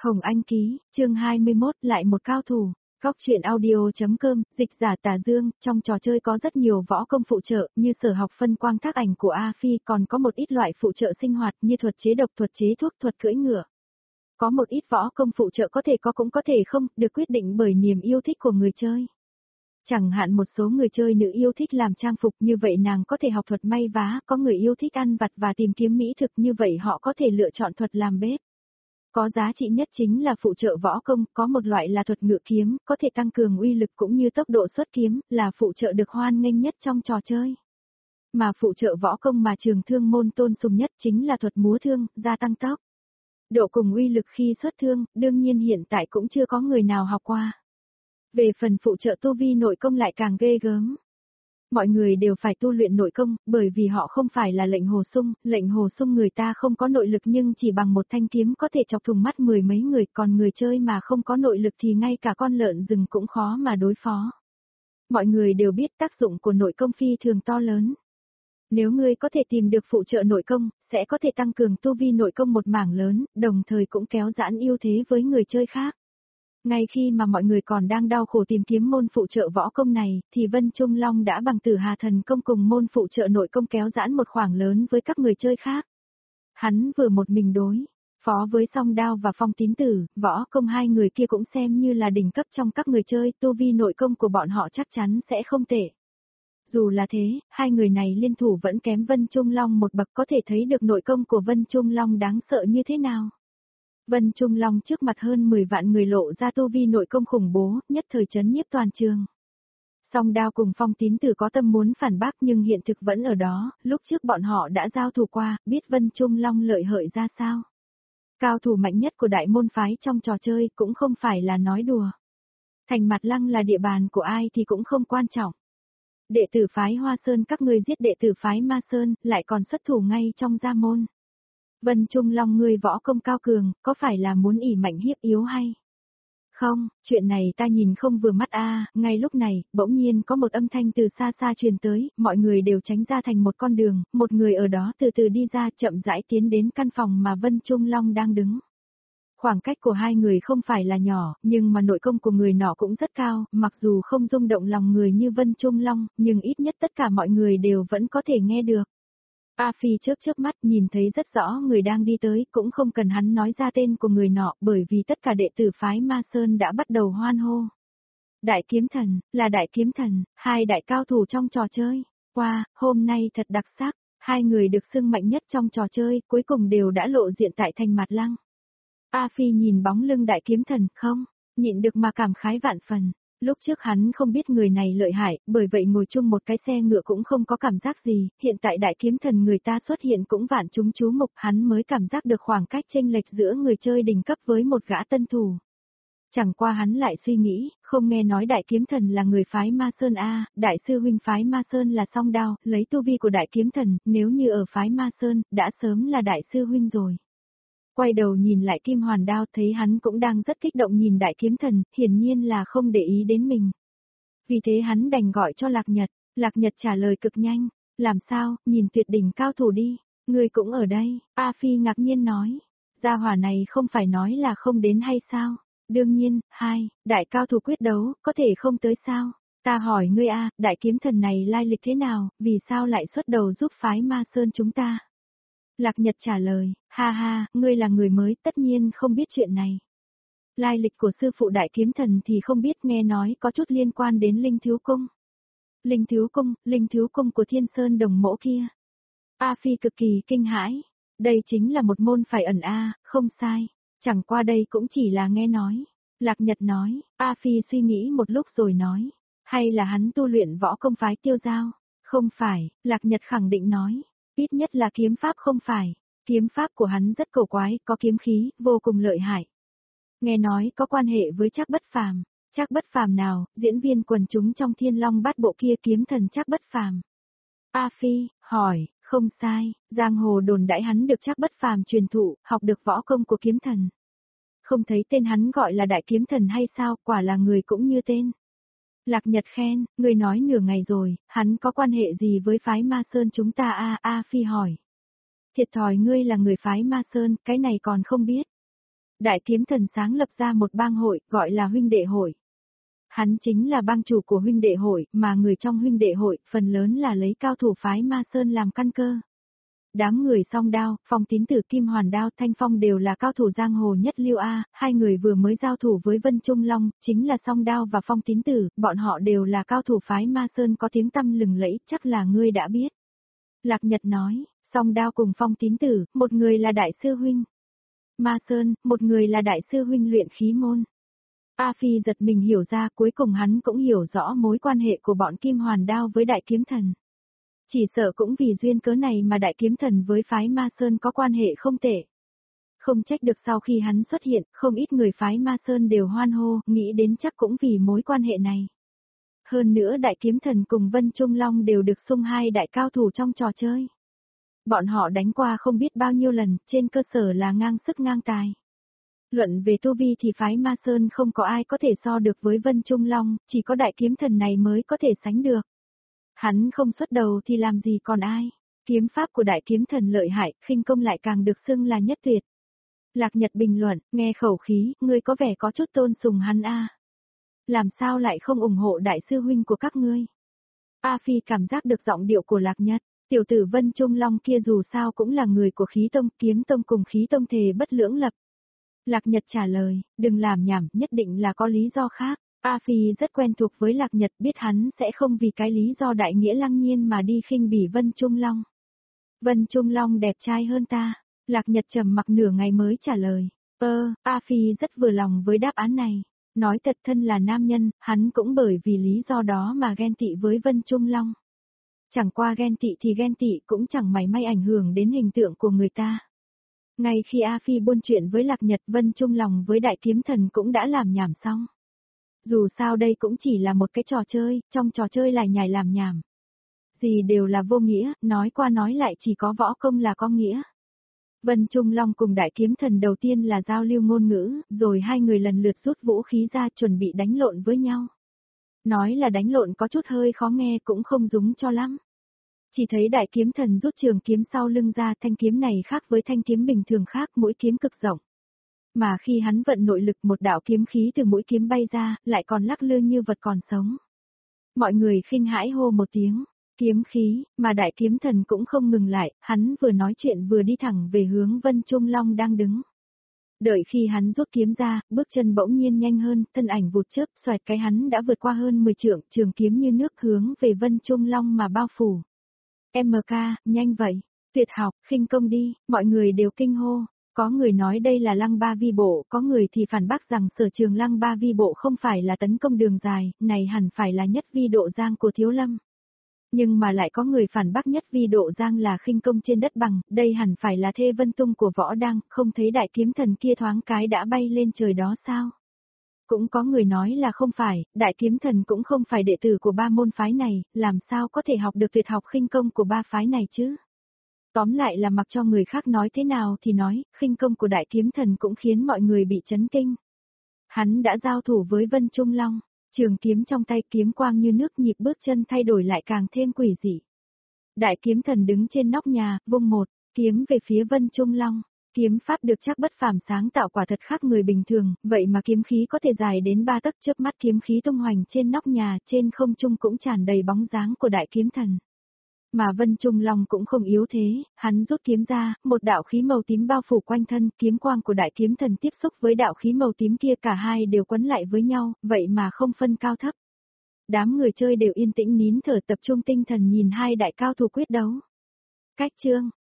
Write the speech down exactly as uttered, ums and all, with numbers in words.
Hồng Anh ký, chương hai mươi mốt, lại một cao thủ. Góc truyện audio.com, dịch giả Tà Dương, trong trò chơi có rất nhiều võ công phụ trợ, như sở học phân quang thác ảnh của A Phi, còn có một ít loại phụ trợ sinh hoạt như thuật chế độc, thuật chế thuốc, thuật cưỡi ngựa. Có một ít võ công phụ trợ có thể có cũng có thể không, được quyết định bởi niềm yêu thích của người chơi. Chẳng hạn một số người chơi nữ yêu thích làm trang phục, như vậy nàng có thể học thuật may vá, có người yêu thích ăn vặt và tìm kiếm mỹ thực, như vậy họ có thể lựa chọn thuật làm bếp. Có giá trị nhất chính là phụ trợ võ công, có một loại là thuật ngự kiếm, có thể tăng cường uy lực cũng như tốc độ xuất kiếm, là phụ trợ được hoan nghênh nhất trong trò chơi. Mà phụ trợ võ công mà trường thương môn tôn sùng nhất chính là thuật múa thương, gia tăng tốc độ cùng uy lực khi xuất thương, đương nhiên hiện tại cũng chưa có người nào học qua. Về phần phụ trợ tu vi nội công lại càng ghê gớm. Mọi người đều phải tu luyện nội công, bởi vì họ không phải là lệnh hồ sung, lệnh hồ sung người ta không có nội lực nhưng chỉ bằng một thanh kiếm có thể chọc thủng mắt mười mấy người, còn người chơi mà không có nội lực thì ngay cả con lợn rừng cũng khó mà đối phó. Mọi người đều biết tác dụng của nội công phi thường to lớn. Nếu ngươi có thể tìm được phụ trợ nội công, sẽ có thể tăng cường tu vi nội công một mảng lớn, đồng thời cũng kéo giãn ưu thế với người chơi khác. Ngay khi mà mọi người còn đang đau khổ tìm kiếm môn phụ trợ võ công này, thì Vân Trung Long đã bằng Tử Hà Thần Công cùng môn phụ trợ nội công kéo giãn một khoảng lớn với các người chơi khác. Hắn vừa một mình đối phó với Song Đao và Phong Tín Tử, võ công hai người kia cũng xem như là đỉnh cấp trong các người chơi, tu vi nội công của bọn họ chắc chắn sẽ không tệ. Dù là thế, hai người này liên thủ vẫn kém Vân Trung Long một bậc, có thể thấy được nội công của Vân Trung Long đáng sợ như thế nào. Vân Trung Long trước mặt hơn mười vạn người lộ ra tu vi nội công khủng bố, nhất thời chấn nhiếp toàn trường. Song Đao cùng Phong Tín Tử có tâm muốn phản bác nhưng hiện thực vẫn ở đó, lúc trước bọn họ đã giao thủ qua, biết Vân Trung Long lợi hợi ra sao. Cao thủ mạnh nhất của đại môn phái trong trò chơi cũng không phải là nói đùa. Thành Mặt Lăng là địa bàn của ai thì cũng không quan trọng. Đệ tử phái Hoa Sơn các ngươi giết đệ tử phái Ma Sơn, lại còn xuất thủ ngay trong gia môn. Vân Trung Long ngươi võ công cao cường, có phải là muốn ỷ mạnh hiếp yếu hay? Không, chuyện này ta nhìn không vừa mắt a. À, ngay lúc này, bỗng nhiên có một âm thanh từ xa xa truyền tới, mọi người đều tránh ra thành một con đường, một người ở đó từ từ đi ra chậm rãi tiến đến căn phòng mà Vân Trung Long đang đứng. Khoảng cách của hai người không phải là nhỏ, nhưng mà nội công của người nọ cũng rất cao, mặc dù không rung động lòng người như Vân Trung Long, nhưng ít nhất tất cả mọi người đều vẫn có thể nghe được. A Phi chớp chớp mắt nhìn thấy rất rõ người đang đi tới, cũng không cần hắn nói ra tên của người nọ, bởi vì tất cả đệ tử phái Ma Sơn đã bắt đầu hoan hô. Đại kiếm thần, là đại kiếm thần, hai đại cao thủ trong trò chơi. Wow, hôm nay thật đặc sắc, hai người được xưng mạnh nhất trong trò chơi, cuối cùng đều đã lộ diện tại Thành Mặt Lăng. A Phi nhìn bóng lưng đại kiếm thần, không nhịn được mà cảm khái vạn phần. Lúc trước hắn không biết người này lợi hại, bởi vậy ngồi chung một cái xe ngựa cũng không có cảm giác gì, hiện tại đại kiếm thần người ta xuất hiện cũng vạn chúng chú mục, hắn mới cảm giác được khoảng cách chênh lệch giữa người chơi đỉnh cấp với một gã tân thủ. Chẳng qua hắn lại suy nghĩ, không nghe nói đại kiếm thần là người phái Ma Sơn a, đại sư huynh phái Ma Sơn là Song Đao, lấy tu vi của đại kiếm thần, nếu như ở phái Ma Sơn, đã sớm là đại sư huynh rồi. Quay đầu nhìn lại Kim Hoàn Đao thấy hắn cũng đang rất kích động nhìn đại kiếm thần, hiển nhiên là không để ý đến mình. Vì thế hắn đành gọi cho Lạc Nhật, Lạc Nhật trả lời cực nhanh, làm sao, nhìn tuyệt đỉnh cao thủ đi, người cũng ở đây, A Phi ngạc nhiên nói, gia hỏa này không phải nói là không đến hay sao, đương nhiên, hai, đại cao thủ quyết đấu, có thể không tới sao, ta hỏi ngươi a, đại kiếm thần này lai lịch thế nào, vì sao lại xuất đầu giúp phái Ma Sơn chúng ta? Lạc Nhật trả lời, ha ha, ngươi là người mới, tất nhiên không biết chuyện này. Lai lịch của sư phụ đại kiếm thần thì không biết, nghe nói có chút liên quan đến Linh Thiếu Cung. Linh Thiếu Cung, Linh Thiếu Cung của Thiên Sơn Đồng Mỗ kia. A Phi cực kỳ kinh hãi, đây chính là một môn phải ẩn a, không sai, chẳng qua đây cũng chỉ là nghe nói. Lạc Nhật nói, A Phi suy nghĩ một lúc rồi nói, hay là hắn tu luyện võ công phái Tiêu Giao? Không phải, Lạc Nhật khẳng định nói. Ít nhất là kiếm pháp không phải, kiếm pháp của hắn rất cổ quái, có kiếm khí, vô cùng lợi hại. Nghe nói có quan hệ với Trác Bất Phàm, Trác Bất Phàm nào, diễn viên quần chúng trong Thiên Long Bát Bộ kia kiếm thần Trác Bất Phàm. A Phi, hỏi, không sai, giang hồ đồn đãi hắn được Trác Bất Phàm truyền thụ, học được võ công của kiếm thần. Không thấy tên hắn gọi là đại kiếm thần hay sao, quả là người cũng như tên. Lạc Nhật khen, người nói nửa ngày rồi, hắn có quan hệ gì với phái Ma Sơn chúng ta a? A Phi hỏi. Thiệt thòi ngươi là người phái Ma Sơn, cái này còn không biết. Đại kiếm thần sáng lập ra một bang hội, gọi là huynh đệ hội. Hắn chính là bang chủ của huynh đệ hội, mà người trong huynh đệ hội, phần lớn là lấy cao thủ phái Ma Sơn làm căn cơ. Đám người Song Đao, Phong Tín Tử, Kim Hoàn Đao, Thanh Phong đều là cao thủ giang hồ nhất lưu A, hai người vừa mới giao thủ với Vân Trung Long, chính là Song Đao và Phong Tín Tử, bọn họ đều là cao thủ phái Ma Sơn có tiếng tăm lừng lẫy, chắc là ngươi đã biết. Lạc Nhật nói, Song Đao cùng Phong Tín Tử, một người là đại sư huynh Ma Sơn, một người là đại sư huynh luyện khí môn. A Phi giật mình hiểu ra, cuối cùng hắn cũng hiểu rõ mối quan hệ của bọn Kim Hoàn Đao với Đại Kiếm Thần. Chỉ sợ cũng vì duyên cớ này mà Đại Kiếm Thần với phái Ma Sơn có quan hệ không tệ. Không trách được sau khi hắn xuất hiện, không ít người phái Ma Sơn đều hoan hô, nghĩ đến chắc cũng vì mối quan hệ này. Hơn nữa Đại Kiếm Thần cùng Vân Trung Long đều được xung hai đại cao thủ trong trò chơi. Bọn họ đánh qua không biết bao nhiêu lần, trên cơ sở là ngang sức ngang tài. Luận về tu vi thì phái Ma Sơn không có ai có thể so được với Vân Trung Long, chỉ có Đại Kiếm Thần này mới có thể sánh được. Hắn không xuất đầu thì làm gì còn ai. Kiếm pháp của Đại Kiếm Thần lợi hại, khinh công lại càng được xưng là nhất tuyệt. Lạc Nhật bình luận, nghe khẩu khí, ngươi có vẻ có chút tôn sùng hắn a. Làm sao lại không ủng hộ đại sư huynh của các ngươi? A Phi cảm giác được giọng điệu của Lạc Nhật, tiểu tử Vân Trung Long kia dù sao cũng là người của khí tông, kiếm tông cùng khí tông thề bất lưỡng lập. Lạc Nhật trả lời, đừng làm nhảm, nhất định là có lý do khác. A Phi rất quen thuộc với Lạc Nhật, biết hắn sẽ không vì cái lý do đại nghĩa lăng nhiên mà đi khinh bỉ Vân Trung Long. Vân Trung Long đẹp trai hơn ta. Lạc Nhật trầm mặc nửa ngày mới trả lời. Ơ, A Phi rất vừa lòng với đáp án này. Nói thật, thân là nam nhân, hắn cũng bởi vì lý do đó mà ghen tị với Vân Trung Long. Chẳng qua ghen tị thì ghen tị cũng chẳng mảy may ảnh hưởng đến hình tượng của người ta. Ngay khi A Phi buôn chuyện với Lạc Nhật, Vân Trung Long với Đại Kiếm Thần cũng đã làm nhảm xong. Dù sao đây cũng chỉ là một cái trò chơi, trong trò chơi lại nhảy làm nhảm. Gì đều là vô nghĩa, nói qua nói lại chỉ có võ công là có nghĩa. Vân Trung Long cùng Đại Kiếm Thần đầu tiên là giao lưu ngôn ngữ, rồi hai người lần lượt rút vũ khí ra chuẩn bị đánh lộn với nhau. Nói là đánh lộn có chút hơi khó nghe cũng không đúng cho lắm. Chỉ thấy Đại Kiếm Thần rút trường kiếm sau lưng ra, thanh kiếm này khác với thanh kiếm bình thường khác, mũi kiếm cực rộng. Mà khi hắn vận nội lực, một đạo kiếm khí từ mũi kiếm bay ra, lại còn lắc lư như vật còn sống. Mọi người khinh hãi hô một tiếng, kiếm khí, mà Đại Kiếm Thần cũng không ngừng lại, hắn vừa nói chuyện vừa đi thẳng về hướng Vân Trung Long đang đứng. Đợi khi hắn rút kiếm ra, bước chân bỗng nhiên nhanh hơn, thân ảnh vụt chớp, xoẹt cái hắn đã vượt qua hơn mười trượng, trường kiếm như nước hướng về Vân Trung Long mà bao phủ. em ca, nhanh vậy, tuyệt học, khinh công đi, mọi người đều kinh hô. Có người nói đây là Lăng Ba Vi Bộ, có người thì phản bác rằng sở trường Lăng Ba Vi Bộ không phải là tấn công đường dài, này hẳn phải là Nhất Vi Độ Giang của Thiếu Lâm. Nhưng mà lại có người phản bác Nhất Vi Độ Giang là khinh công trên đất bằng, đây hẳn phải là Thê Vân Tung của Võ Đăng, không thấy Đại Kiếm Thần kia thoáng cái đã bay lên trời đó sao? Cũng có người nói là không phải, Đại Kiếm Thần cũng không phải đệ tử của ba môn phái này, làm sao có thể học được tuyệt học khinh công của ba phái này chứ? Tóm lại là mặc cho người khác nói thế nào thì nói, khinh công của Đại Kiếm Thần cũng khiến mọi người bị chấn kinh. Hắn đã giao thủ với Vân Trung Long, trường kiếm trong tay, kiếm quang như nước, nhịp bước chân thay đổi lại càng thêm quỷ dị. Đại Kiếm Thần đứng trên nóc nhà, vung một kiếm về phía Vân Trung Long. Kiếm pháp được chắc bất phàm sáng tạo quả thật khác người bình thường, vậy mà kiếm khí có thể dài đến ba tấc, chớp mắt kiếm khí tung hoành trên nóc nhà, trên không trung cũng tràn đầy bóng dáng của Đại Kiếm Thần. Mà Vân Trung Long cũng không yếu thế, hắn rút kiếm ra, một đạo khí màu tím bao phủ quanh thân, kiếm quang của Đại Kiếm Thần tiếp xúc với đạo khí màu tím kia, cả hai đều quấn lại với nhau, vậy mà không phân cao thấp. Đám người chơi đều yên tĩnh nín thở, tập trung tinh thần nhìn hai đại cao thủ quyết đấu. Cách chương